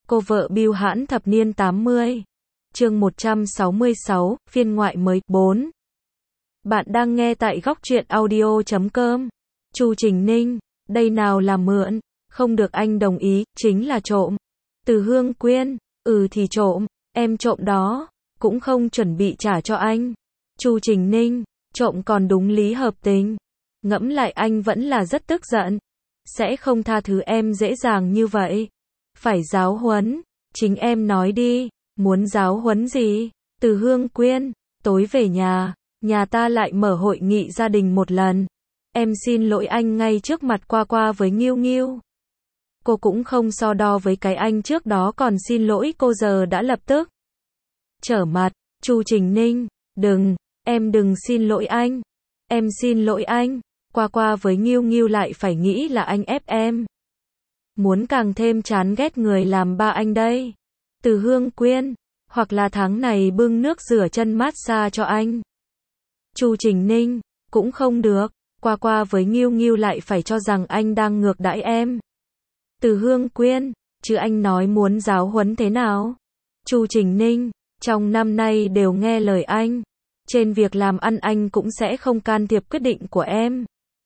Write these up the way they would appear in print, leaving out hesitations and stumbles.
Cô vợ bưu hãn thập niên 80. Chương 166, phiên ngoại mới, 4. Bạn đang nghe tại góc truyện audio.com. Chu Trình Ninh, đây nào là mượn, không được anh đồng ý, chính là trộm. Từ Hương Quyên, thì trộm, em trộm đó, cũng không chuẩn bị trả cho anh. Chu Trình Ninh, trộm còn đúng lý hợp tình. Ngẫm lại anh vẫn là rất tức giận. Sẽ không tha thứ em dễ dàng như vậy. Phải giáo huấn, chính em nói đi, muốn giáo huấn gì? Từ Hương Quyên, tối về nhà ta lại mở hội nghị gia đình một lần. Em xin lỗi anh ngay trước mặt Qua với Nghiêu Nghiêu. Cô cũng không so đo với cái anh trước đó còn xin lỗi cô giờ đã lập tức trở mặt. Chu Trình Ninh, em đừng xin lỗi anh. Em xin lỗi anh. Qua với Nghiêu Nghiêu lại phải nghĩ là anh ép em. Muốn càng thêm chán ghét người làm ba anh đây. Từ Hương Quyên, hoặc là tháng này bưng nước rửa chân massage cho anh. Chu Trình Ninh, cũng không được. Qua với Nghiêu Nghiêu lại phải cho rằng anh đang ngược đãi em. Từ Hương Quyên, chứ anh nói muốn giáo huấn thế nào? Chu Trình Ninh, trong năm nay đều nghe lời anh. Trên việc làm ăn anh cũng sẽ không can thiệp quyết định của em.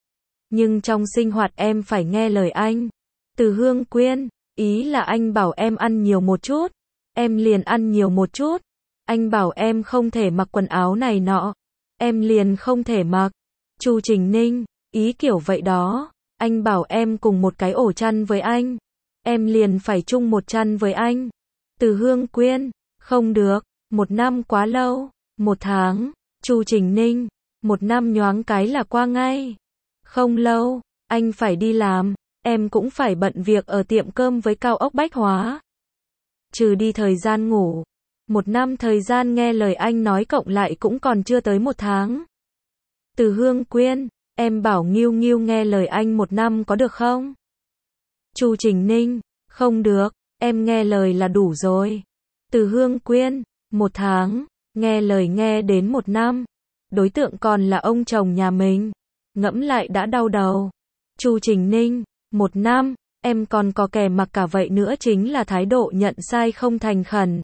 Nhưng trong sinh hoạt em phải nghe lời anh. Từ Hương Quyên, ý là anh bảo em ăn nhiều một chút. Em liền ăn nhiều một chút. Anh bảo em không thể mặc quần áo này nọ. Em liền không thể mặc. Chu Trình Ninh, ý kiểu vậy đó. Anh bảo em cùng một cái ổ chăn với anh. Em liền phải chung một chăn với anh. Từ Hương Quyên, không được. 1 năm quá lâu. 1 tháng. Chu Trình Ninh, 1 năm nhoáng cái là qua ngay. Không lâu, anh phải đi làm. Em cũng phải bận việc ở tiệm cơm với Cao ốc Bách Hóa. Trừ đi thời gian ngủ. 1 năm thời gian nghe lời anh nói cộng lại cũng còn chưa tới 1 tháng. Từ Hương Quyên, em bảo Nghiêu Nghiêu nghe lời anh 1 năm có được không? Chu Trình Ninh, không được, em nghe lời là đủ rồi. Từ Hương Quyên, 1 tháng, nghe lời nghe đến 1 năm. Đối tượng còn là ông chồng nhà mình. Ngẫm lại đã đau đầu. Chu Trình Ninh, 1 năm, em còn có kẻ mặc cả vậy nữa chính là thái độ nhận sai không thành khẩn.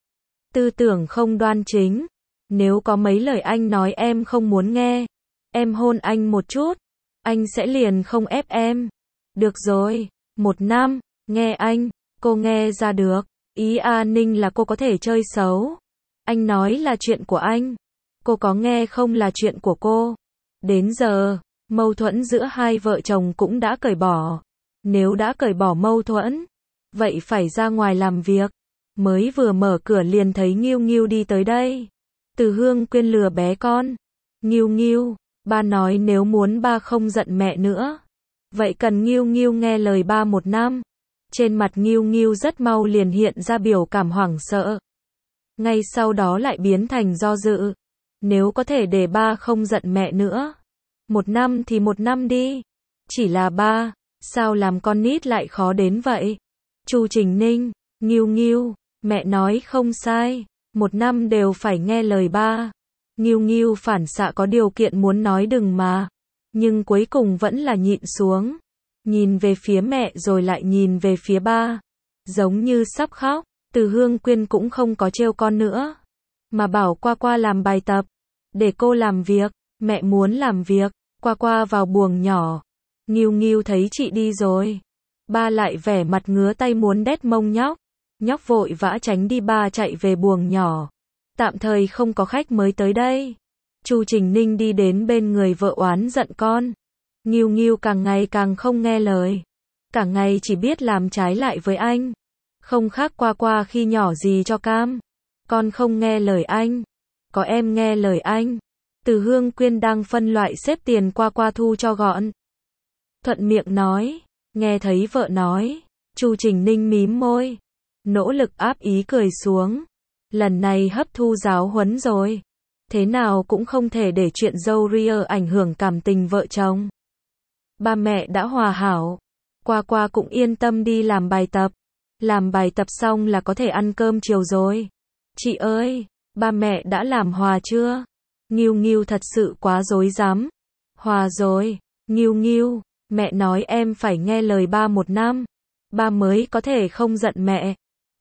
Tư tưởng không đoan chính. Nếu có mấy lời anh nói em không muốn nghe, em hôn anh một chút, anh sẽ liền không ép em. Được rồi, 1 năm, nghe anh, cô nghe ra được, ý Ninh là cô có thể chơi xấu. Anh nói là chuyện của anh, cô có nghe không là chuyện của cô. Đến giờ, mâu thuẫn giữa hai vợ chồng cũng đã cởi bỏ. Nếu đã cởi bỏ mâu thuẫn, vậy phải ra ngoài làm việc. Mới vừa mở cửa liền thấy Nghiêu Nghiêu đi tới đây. Từ Hương Quyên lừa bé con. Nghiêu Nghiêu, ba nói nếu muốn ba không giận mẹ nữa, vậy cần Nghiêu Nghiêu nghe lời ba 1 năm. Trên mặt Nghiêu Nghiêu rất mau liền hiện ra biểu cảm hoảng sợ. Ngay sau đó lại biến thành do dự. Nếu có thể để ba không giận mẹ nữa, 1 năm thì 1 năm đi. Chỉ là ba, sao làm con nít lại khó đến vậy? Chu Trình Ninh, Nghiêu Nghiêu, mẹ nói không sai, 1 năm đều phải nghe lời ba. Nghiêu Nghiêu phản xạ có điều kiện muốn nói đừng mà, nhưng cuối cùng vẫn là nhịn xuống. Nhìn về phía mẹ rồi lại nhìn về phía ba, giống như sắp khóc. Từ Hương Quyên cũng không có trêu con nữa, mà bảo Qua làm bài tập, để cô làm việc. Mẹ muốn làm việc. Qua vào buồng nhỏ. Nghiêu Nghiêu thấy chị đi rồi, ba lại vẻ mặt ngứa tay muốn đét mông nhóc. Nhóc vội vã tránh đi, ba chạy về buồng nhỏ. Tạm thời không có khách mới tới đây. Chu Trình Ninh đi đến bên người vợ oán giận con. Nghiêu Nghiêu càng ngày càng không nghe lời, cả ngày chỉ biết làm trái lại với anh. Không khác Qua khi nhỏ gì cho cam. Con không nghe lời anh, có em nghe lời anh. Từ Hương Quyên đang phân loại xếp tiền Qua thu cho gọn. Thuận miệng nói, nghe thấy vợ nói, Chu Trình Ninh mím môi, nỗ lực áp ý cười xuống. Lần này hấp thu giáo huấn rồi. Thế nào cũng không thể để chuyện dâu ria ảnh hưởng cảm tình vợ chồng. Ba mẹ đã hòa hảo. Qua cũng yên tâm đi làm bài tập. Làm bài tập xong là có thể ăn cơm chiều rồi. Chị ơi, ba mẹ đã làm hòa chưa? Nghiêu Nghiêu thật sự quá dối dám. Hòa rồi. Nghiêu Nghiêu, mẹ nói em phải nghe lời ba 1 năm. Ba mới có thể không giận mẹ.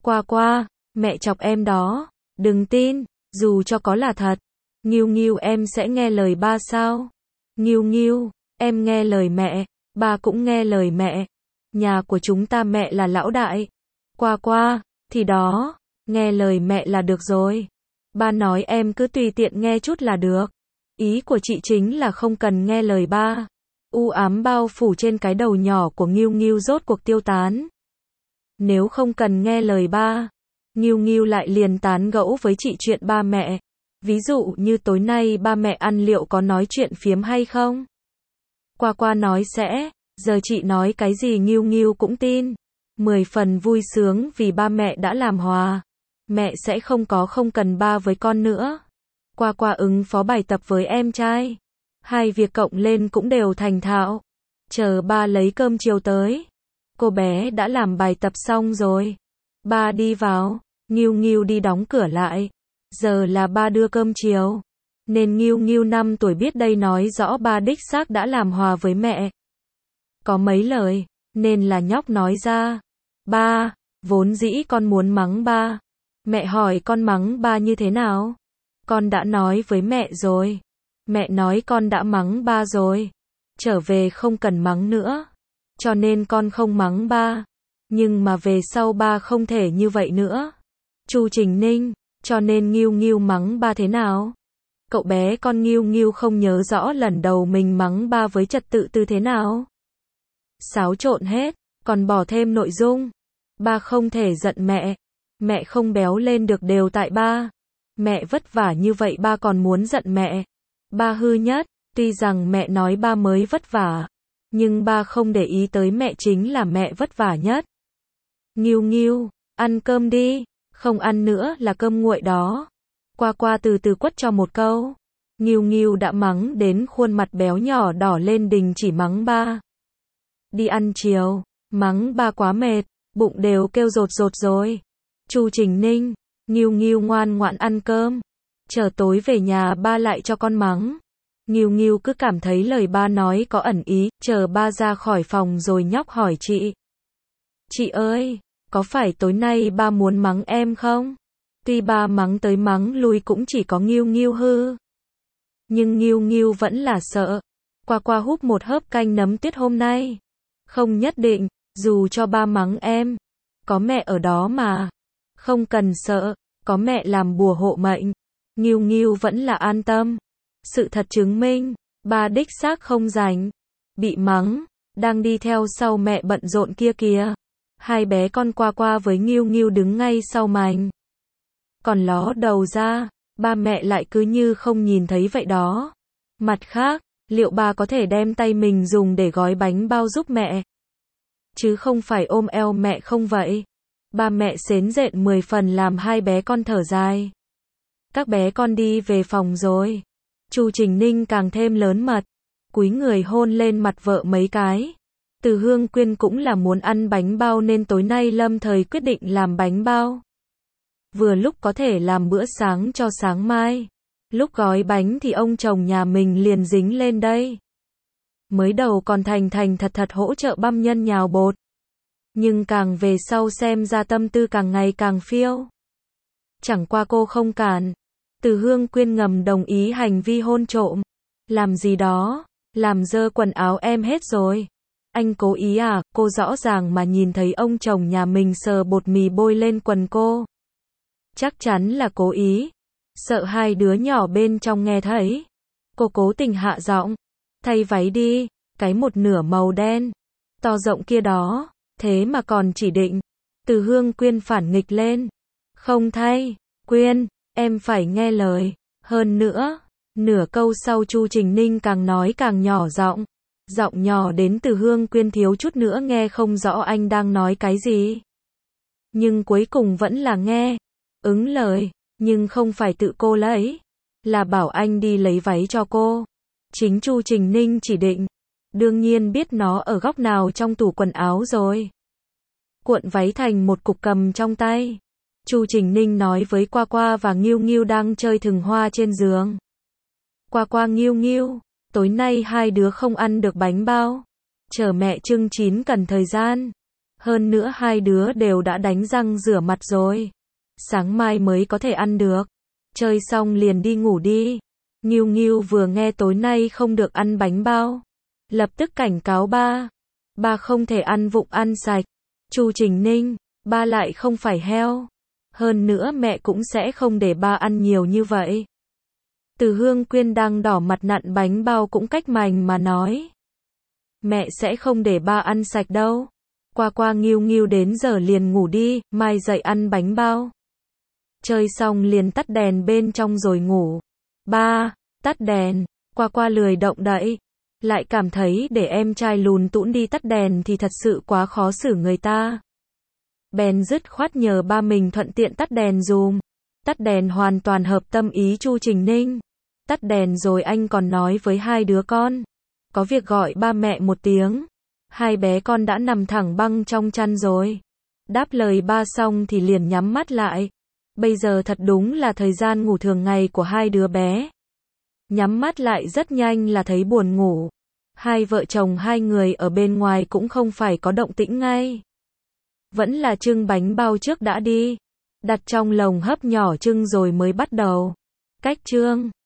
Qua qua, mẹ chọc em đó. Đừng tin, dù cho có là thật. Nghiêu nghiêu em sẽ nghe lời ba sao? Nghiêu nghiêu, em nghe lời mẹ, ba cũng nghe lời mẹ. Nhà của chúng ta mẹ là lão đại. Qua qua, thì đó, nghe lời mẹ là được rồi. Ba nói em cứ tùy tiện nghe chút là được. Ý của chị chính là không cần nghe lời ba. U ám bao phủ trên cái đầu nhỏ của Nghiêu Nghiêu rốt cuộc tiêu tán. Nếu không cần nghe lời ba, Nghiêu Nghiêu lại liền tán gẫu với chị chuyện ba mẹ. Ví dụ như tối nay ba mẹ ăn liệu có nói chuyện phiếm hay không? Qua qua nói sẽ, giờ chị nói cái gì Nghiêu Nghiêu cũng tin. 10 phần vui sướng vì ba mẹ đã làm hòa. Mẹ sẽ không cần ba với con nữa. Qua qua ứng phó bài tập với em trai. Hai việc cộng lên cũng đều thành thạo. Chờ ba lấy cơm chiều tới. Cô bé đã làm bài tập xong rồi. Ba đi vào, Nghiêu Nghiêu đi đóng cửa lại. Giờ là ba đưa cơm chiều. Nên Nghiêu Nghiêu 5 tuổi biết đây nói rõ ba đích xác đã làm hòa với mẹ. Có mấy lời, nên là nhóc nói ra. Ba, vốn dĩ con muốn mắng ba. Mẹ hỏi con mắng ba như thế nào? Con đã nói với mẹ rồi. Mẹ nói con đã mắng ba rồi. Trở về không cần mắng nữa. Cho nên con không mắng ba. Nhưng mà về sau ba không thể như vậy nữa. Chu Trình Ninh, cho nên Nghiêu Nghiêu mắng ba thế nào? Cậu bé con Nghiêu Nghiêu không nhớ rõ lần đầu mình mắng ba với trật tự tư thế nào. Xáo trộn hết, còn bỏ thêm nội dung. Ba không thể giận mẹ. Mẹ không béo lên được đều tại ba. Mẹ vất vả như vậy ba còn muốn giận mẹ. Ba hư nhất, tuy rằng mẹ nói ba mới vất vả. Nhưng ba không để ý tới mẹ chính là mẹ vất vả nhất. Nghiêu Nghiêu, ăn cơm đi. Không ăn nữa là cơm nguội đó. Qua qua từ từ quất cho một câu. Nghiêu Nghiêu đã mắng đến khuôn mặt béo nhỏ đỏ lên đình chỉ mắng ba. Đi ăn chiều, mắng ba quá mệt, bụng đều kêu rột rột rồi. Chu Trình Ninh, Nghiêu Nghiêu ngoan ngoãn ăn cơm. Chờ tối về nhà ba lại cho con mắng. Nghiêu Nghiêu cứ cảm thấy lời ba nói có ẩn ý, chờ ba ra khỏi phòng rồi nhóc hỏi chị. Chị ơi, có phải tối nay ba muốn mắng em không? Tuy ba mắng tới mắng lui cũng chỉ có Nghiêu Nghiêu hư. Nhưng Nghiêu Nghiêu vẫn là sợ. Qua qua húp một hớp canh nấm tuyết hôm nay. Không nhất định, dù cho ba mắng em. Có mẹ ở đó mà. Không cần sợ, có mẹ làm bùa hộ mệnh. Nghiêu Nghiêu vẫn là an tâm. Sự thật chứng minh, ba đích xác không rảnh. Bị mắng, đang đi theo sau mẹ bận rộn kia kìa. Hai bé con Qua qua với Nghiêu Nghiêu đứng ngay sau mành. Còn ló đầu ra, ba mẹ lại cứ như không nhìn thấy vậy đó. Mặt khác, liệu ba có thể đem tay mình dùng để gói bánh bao giúp mẹ? Chứ không phải ôm eo mẹ không vậy? Ba mẹ xến rện 10 phần làm hai bé con thở dài. Các bé con đi về phòng rồi. Chu Trình Ninh càng thêm lớn mật. Cúi người hôn lên mặt vợ mấy cái. Từ Hương Quyên cũng là muốn ăn bánh bao nên tối nay lâm thời quyết định làm bánh bao. Vừa lúc có thể làm bữa sáng cho sáng mai. Lúc gói bánh thì ông chồng nhà mình liền dính lên đây. Mới đầu còn thành thật hỗ trợ băm nhân nhào bột. Nhưng càng về sau xem ra tâm tư càng ngày càng phiêu. Chẳng qua cô không cản. Từ Hương Quyên ngầm đồng ý hành vi hôn trộm. Làm gì đó, làm dơ quần áo em hết rồi. Anh cố ý à? Cô rõ ràng mà nhìn thấy ông chồng nhà mình sờ bột mì bôi lên quần cô. Chắc chắn là cố ý. Sợ hai đứa nhỏ bên trong nghe thấy. Cô cố tình hạ giọng. Thay váy đi, cái một nửa màu đen. To rộng kia đó, thế mà còn chỉ định. Từ Hương Quyên phản nghịch lên. Không thay, Quyên, em phải nghe lời. Hơn nữa, nửa câu sau Chu Trình Ninh càng nói càng nhỏ giọng. Giọng nhỏ đến Từ Hương Quyên thiếu chút nữa nghe không rõ anh đang nói cái gì. Nhưng cuối cùng vẫn là nghe. Ứng lời, nhưng không phải tự cô lấy. Là bảo anh đi lấy váy cho cô. Chính Chu Trình Ninh chỉ định. Đương nhiên biết nó ở góc nào trong tủ quần áo rồi. Cuộn váy thành một cục cầm trong tay. Chu Trình Ninh nói với Qua Qua và Nghiêu Nghiêu đang chơi thừng hoa trên giường. Qua Qua Nghiêu Nghiêu, tối nay hai đứa không ăn được bánh bao. Chờ mẹ trưng chín cần thời gian. Hơn nữa hai đứa đều đã đánh răng rửa mặt rồi. Sáng mai mới có thể ăn được. Chơi xong liền đi ngủ đi. Nghiêu Nghiêu vừa nghe tối nay không được ăn bánh bao, lập tức cảnh cáo ba. Ba không thể ăn vụng ăn sạch. Chu Trình Ninh, ba lại không phải heo. Hơn nữa mẹ cũng sẽ không để ba ăn nhiều như vậy. Từ Hương Quyên đang đỏ mặt nặn bánh bao cũng cách mành mà nói. Mẹ sẽ không để ba ăn sạch đâu. Qua Nghiêu Nghiêu đến giờ liền ngủ đi, mai dậy ăn bánh bao. Chơi xong liền tắt đèn bên trong rồi ngủ. Ba, tắt đèn. Qua lười động đậy. Lại cảm thấy để em trai lùn tũn đi tắt đèn thì thật sự quá khó xử người ta. Bèn dứt khoát nhờ ba mình thuận tiện tắt đèn dùm. Tắt đèn hoàn toàn hợp tâm ý Chu Trình Ninh. Tắt đèn rồi anh còn nói với hai đứa con. Có việc gọi ba mẹ một tiếng. Hai bé con đã nằm thẳng băng trong chăn rồi. Đáp lời ba xong thì liền nhắm mắt lại. Bây giờ thật đúng là thời gian ngủ thường ngày của hai đứa bé. Nhắm mắt lại rất nhanh là thấy buồn ngủ. Hai vợ chồng hai người ở bên ngoài cũng không phải có động tĩnh ngay. Vẫn là trưng bánh bao trước đã đi. Đặt trong lồng hấp nhỏ trưng rồi mới bắt đầu. Cách trưng.